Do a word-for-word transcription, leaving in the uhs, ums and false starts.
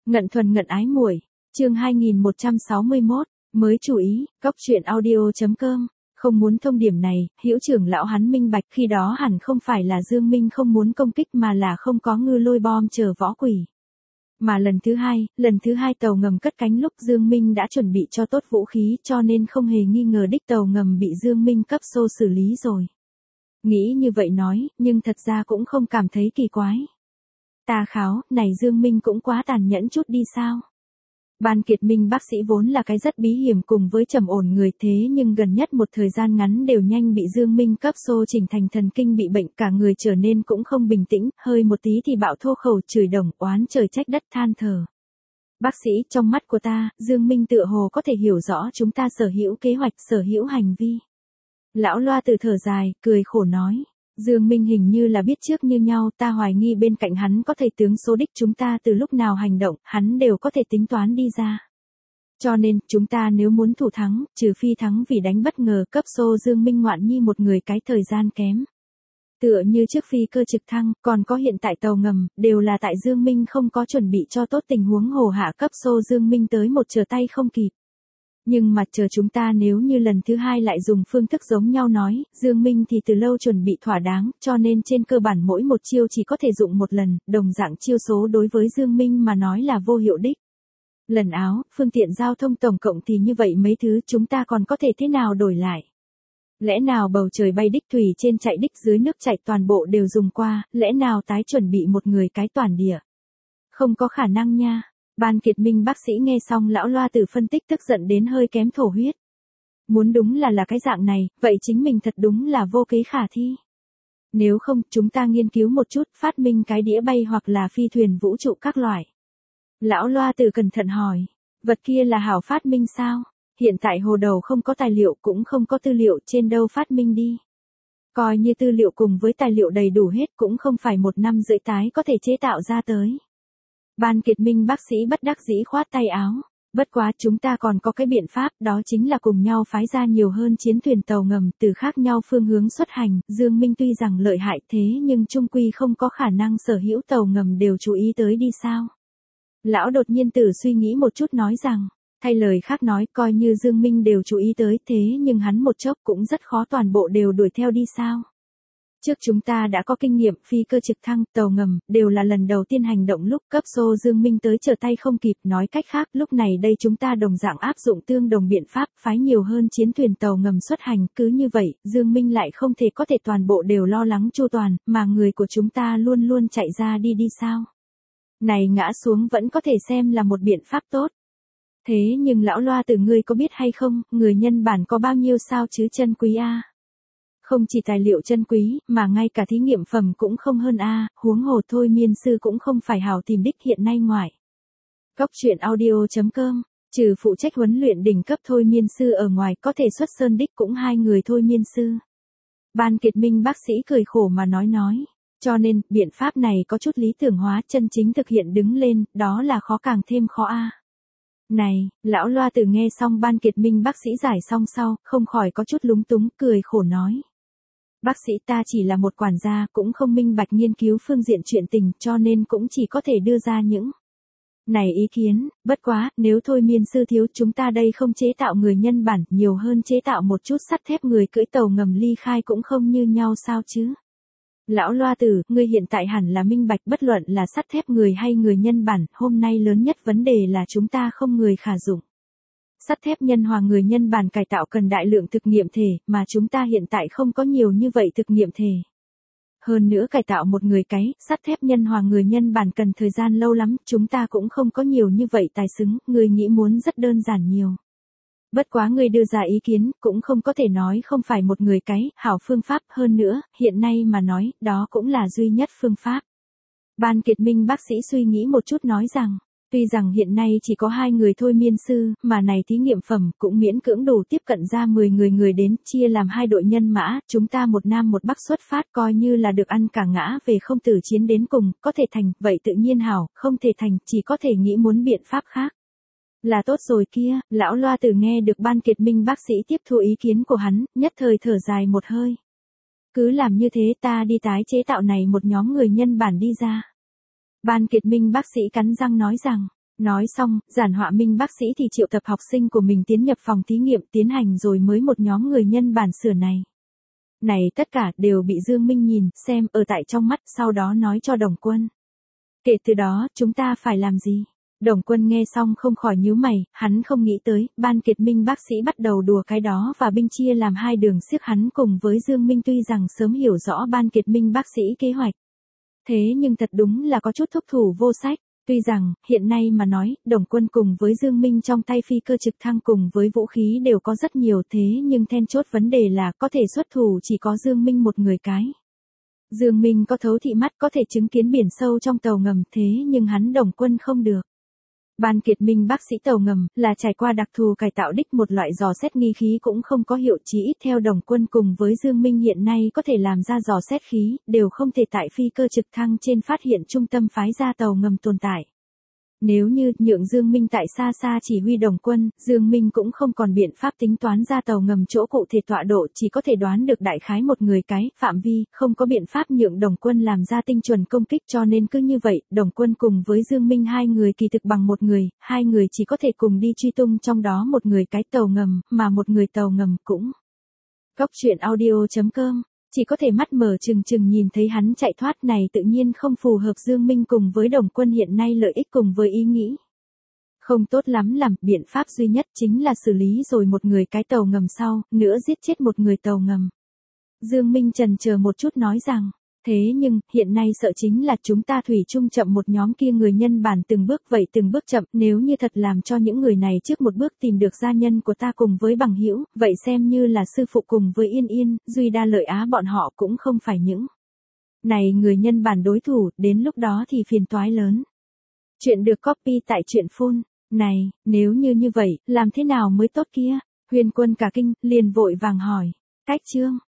Ngận thuần ngận ái muội, chương hai nghìn một trăm sáu mươi mốt, mới chú ý, cốc truyện audio chấm com, không muốn thông điểm này, Hữu trưởng lão hắn minh bạch khi đó hẳn không phải là Dương Minh không muốn công kích mà là không có ngư lôi bom chờ võ quỷ. Mà lần thứ hai, lần thứ hai tàu ngầm cất cánh lúc Dương Minh đã chuẩn bị cho tốt vũ khí cho nên không hề nghi ngờ đích tàu ngầm bị Dương Minh cấp xô xử lý rồi. Nghĩ như vậy nói, nhưng thật ra cũng không cảm thấy kỳ quái. Ta kháo, này Dương Minh cũng quá tàn nhẫn chút đi sao? Ban Kiệt Minh bác sĩ vốn là cái rất bí hiểm cùng với trầm ổn người thế nhưng gần nhất một thời gian ngắn đều nhanh bị Dương Minh cấp xô chỉnh thành thần kinh bị bệnh cả người trở nên cũng không bình tĩnh, hơi một tí thì bạo thô khẩu chửi đồng oán trời trách đất than thở. Bác sĩ, trong mắt của ta, Dương Minh tựa hồ có thể hiểu rõ chúng ta sở hữu kế hoạch sở hữu hành vi. Lão Loa từ thở dài, cười khổ nói. Dương Minh hình như là biết trước như nhau, ta hoài nghi bên cạnh hắn có thầy tướng số đích chúng ta từ lúc nào hành động, hắn đều có thể tính toán đi ra. Cho nên, chúng ta nếu muốn thủ thắng, trừ phi thắng vì đánh bất ngờ cấp xô Dương Minh ngoạn nhi một người cái thời gian kém. Tựa như trước phi cơ trực thăng, còn có hiện tại tàu ngầm, đều là tại Dương Minh không có chuẩn bị cho tốt tình huống hồ hạ cấp xô Dương Minh tới một trở tay không kịp. Nhưng mà chờ chúng ta nếu như lần thứ hai lại dùng phương thức giống nhau nói, Dương Minh thì từ lâu chuẩn bị thỏa đáng, cho nên trên cơ bản mỗi một chiêu chỉ có thể dụng một lần, đồng dạng chiêu số đối với Dương Minh mà nói là vô hiệu đích. Lần áo, phương tiện giao thông tổng cộng thì như vậy mấy thứ chúng ta còn có thể thế nào đổi lại? Lẽ nào bầu trời bay đích thủy trên chạy đích dưới nước chạy toàn bộ đều dùng qua, lẽ nào tái chuẩn bị một người cái toàn địa? Không có khả năng nha. Ban Kiệt Minh bác sĩ nghe xong lão Loa Tử phân tích tức giận đến hơi kém thổ huyết. Muốn đúng là là cái dạng này, vậy chính mình thật đúng là vô kế khả thi. Nếu không, chúng ta nghiên cứu một chút, phát minh cái đĩa bay hoặc là phi thuyền vũ trụ các loại. Lão Loa Tử cẩn thận hỏi, vật kia là hảo phát minh sao? Hiện tại hồ đầu không có tài liệu cũng không có tư liệu trên đâu phát minh đi. Coi như tư liệu cùng với tài liệu đầy đủ hết cũng không phải một năm rưỡi tái có thể chế tạo ra tới. Ban Kiệt Minh bác sĩ bất đắc dĩ khoát tay áo. Bất quá chúng ta còn có cái biện pháp đó chính là cùng nhau phái ra nhiều hơn chiến thuyền tàu ngầm từ khác nhau phương hướng xuất hành. Dương Minh tuy rằng lợi hại thế nhưng trung quy không có khả năng sở hữu tàu ngầm đều chú ý tới đi sao. Lão đột nhiên tử suy nghĩ một chút nói rằng, thay lời khác nói coi như Dương Minh đều chú ý tới thế nhưng hắn một chốc cũng rất khó toàn bộ đều đuổi theo đi sao. Trước chúng ta đã có kinh nghiệm phi cơ trực thăng, tàu ngầm, đều là lần đầu tiên hành động lúc cấp xô Dương Minh tới trở tay không kịp, nói cách khác lúc này đây chúng ta đồng dạng áp dụng tương đồng biện pháp, phái nhiều hơn chiến thuyền tàu ngầm xuất hành, cứ như vậy, Dương Minh lại không thể có thể toàn bộ đều lo lắng chu toàn, mà người của chúng ta luôn luôn chạy ra đi đi sao. Này ngã xuống vẫn có thể xem là một biện pháp tốt. Thế nhưng lão Loa Tử ngươi có biết hay không, người nhân bản có bao nhiêu sao chứ chân quý a. Không chỉ tài liệu chân quý, mà ngay cả thí nghiệm phẩm cũng không hơn a, huống hồ thôi miên sư cũng không phải hảo tìm đích hiện nay ngoài. Cốc truyện audio chấm com, trừ phụ trách huấn luyện đỉnh cấp thôi miên sư ở ngoài có thể xuất sơn đích cũng hai người thôi miên sư. Ban Kiệt Minh bác sĩ cười khổ mà nói nói, cho nên, biện pháp này có chút lý tưởng hóa chân chính thực hiện đứng lên, đó là khó càng thêm khó a. Này, lão Loa Tử nghe xong Ban Kiệt Minh bác sĩ giải xong sau, không khỏi có chút lúng túng, cười khổ nói. Bác sĩ ta chỉ là một quản gia, cũng không minh bạch nghiên cứu phương diện chuyện tình, cho nên cũng chỉ có thể đưa ra những này ý kiến, bất quá, nếu thôi miên sư thiếu chúng ta đây không chế tạo người nhân bản, nhiều hơn chế tạo một chút sắt thép người cưỡi tàu ngầm ly khai cũng không như nhau sao chứ. Lão Loa Tử, ngươi hiện tại hẳn là minh bạch bất luận là sắt thép người hay người nhân bản, hôm nay lớn nhất vấn đề là chúng ta không người khả dụng. Sắt thép nhân hòa người nhân bản cải tạo cần đại lượng thực nghiệm thể, mà chúng ta hiện tại không có nhiều như vậy thực nghiệm thể. Hơn nữa cải tạo một người cái, sắt thép nhân hòa người nhân bản cần thời gian lâu lắm, chúng ta cũng không có nhiều như vậy tài xứng, người nghĩ muốn rất đơn giản nhiều. Bất quá người đưa ra ý kiến, cũng không có thể nói không phải một người cái, hảo phương pháp hơn nữa, hiện nay mà nói, đó cũng là duy nhất phương pháp. Ban Kiệt Minh bác sĩ suy nghĩ một chút nói rằng, tuy rằng hiện nay chỉ có hai người thôi miên sư, mà này thí nghiệm phẩm cũng miễn cưỡng đủ tiếp cận ra mười người người đến, chia làm hai đội nhân mã, chúng ta một nam một bắc xuất phát coi như là được ăn cả ngã về không tử chiến đến cùng, có thể thành, vậy tự nhiên hảo, không thể thành, chỉ có thể nghĩ muốn biện pháp khác. Là tốt rồi kia, lão Loa Tử nghe được Ban Kiệt Minh bác sĩ tiếp thu ý kiến của hắn, nhất thời thở dài một hơi. Cứ làm như thế ta đi tái chế tạo này một nhóm người nhân bản đi ra. Ban Kiệt Minh bác sĩ cắn răng nói rằng, Nói xong, giản họa minh bác sĩ thì triệu tập học sinh của mình tiến nhập phòng thí nghiệm tiến hành rồi mới một nhóm người nhân bản sửa này. Này tất cả đều bị Dương Minh nhìn, xem, ở tại trong mắt, sau đó nói cho Đồng Quân. Kể từ đó, chúng ta phải làm gì? Đồng Quân nghe xong không khỏi nhíu mày, hắn không nghĩ tới, Ban Kiệt Minh bác sĩ bắt đầu đùa cái đó và binh chia làm hai đường xiếc hắn cùng với Dương Minh tuy rằng sớm hiểu rõ Ban Kiệt Minh bác sĩ kế hoạch. Thế nhưng thật đúng là có chút thúc thủ vô sách. Tuy rằng, hiện nay mà nói, Đồng Quân cùng với Dương Minh trong tay phi cơ trực thăng cùng với vũ khí đều có rất nhiều thế nhưng then chốt vấn đề là có thể xuất thủ chỉ có Dương Minh một người cái. Dương Minh có thấu thị mắt có thể chứng kiến biển sâu trong tàu ngầm thế nhưng hắn Đồng Quân không được. Ban Kiệt Minh bác sĩ tàu ngầm là trải qua đặc thù cải tạo đích một loại dò xét nghi khí cũng không có hiệu chí ít theo Đồng Quân cùng với Dương Minh hiện nay có thể làm ra dò xét khí, đều không thể tại phi cơ trực thăng trên phát hiện trung tâm phái ra tàu ngầm tồn tại. Nếu như nhượng Dương Minh tại xa xa chỉ huy Đồng Quân, Dương Minh cũng không còn biện pháp tính toán ra tàu ngầm chỗ cụ thể tọa độ chỉ có thể đoán được đại khái một người cái, phạm vi, không có biện pháp nhượng Đồng Quân làm ra tinh chuẩn công kích cho nên cứ như vậy, Đồng Quân cùng với Dương Minh hai người kỳ thực bằng một người, hai người chỉ có thể cùng đi truy tung trong đó một người cái tàu ngầm, mà một người tàu ngầm cũng. Góc truyện audio chấm com chỉ có thể mắt mở trừng trừng nhìn thấy hắn chạy thoát này tự nhiên không phù hợp Dương Minh cùng với Đồng Quân hiện nay lợi ích cùng với ý nghĩ. Không tốt lắm làm, biện pháp duy nhất chính là xử lý rồi một người cái tàu ngầm sau, nữa giết chết một người tàu ngầm. Dương Minh chần chờ một chút nói rằng, thế nhưng, hiện nay sợ chính là chúng ta thủy chung chậm một nhóm kia người nhân bản từng bước vậy từng bước chậm, nếu như thật làm cho những người này trước một bước tìm được gia nhân của ta cùng với bằng hữu, vậy xem như là sư phụ cùng với Yên Yên, Duy Đa Lợi Á bọn họ cũng không phải những này người nhân bản đối thủ, đến lúc đó thì phiền toái lớn. Chuyện được copy tại truyện phun, này, nếu như như vậy, làm thế nào mới tốt kia? Huyền Quân cả kinh, liền vội vàng hỏi, cách chương.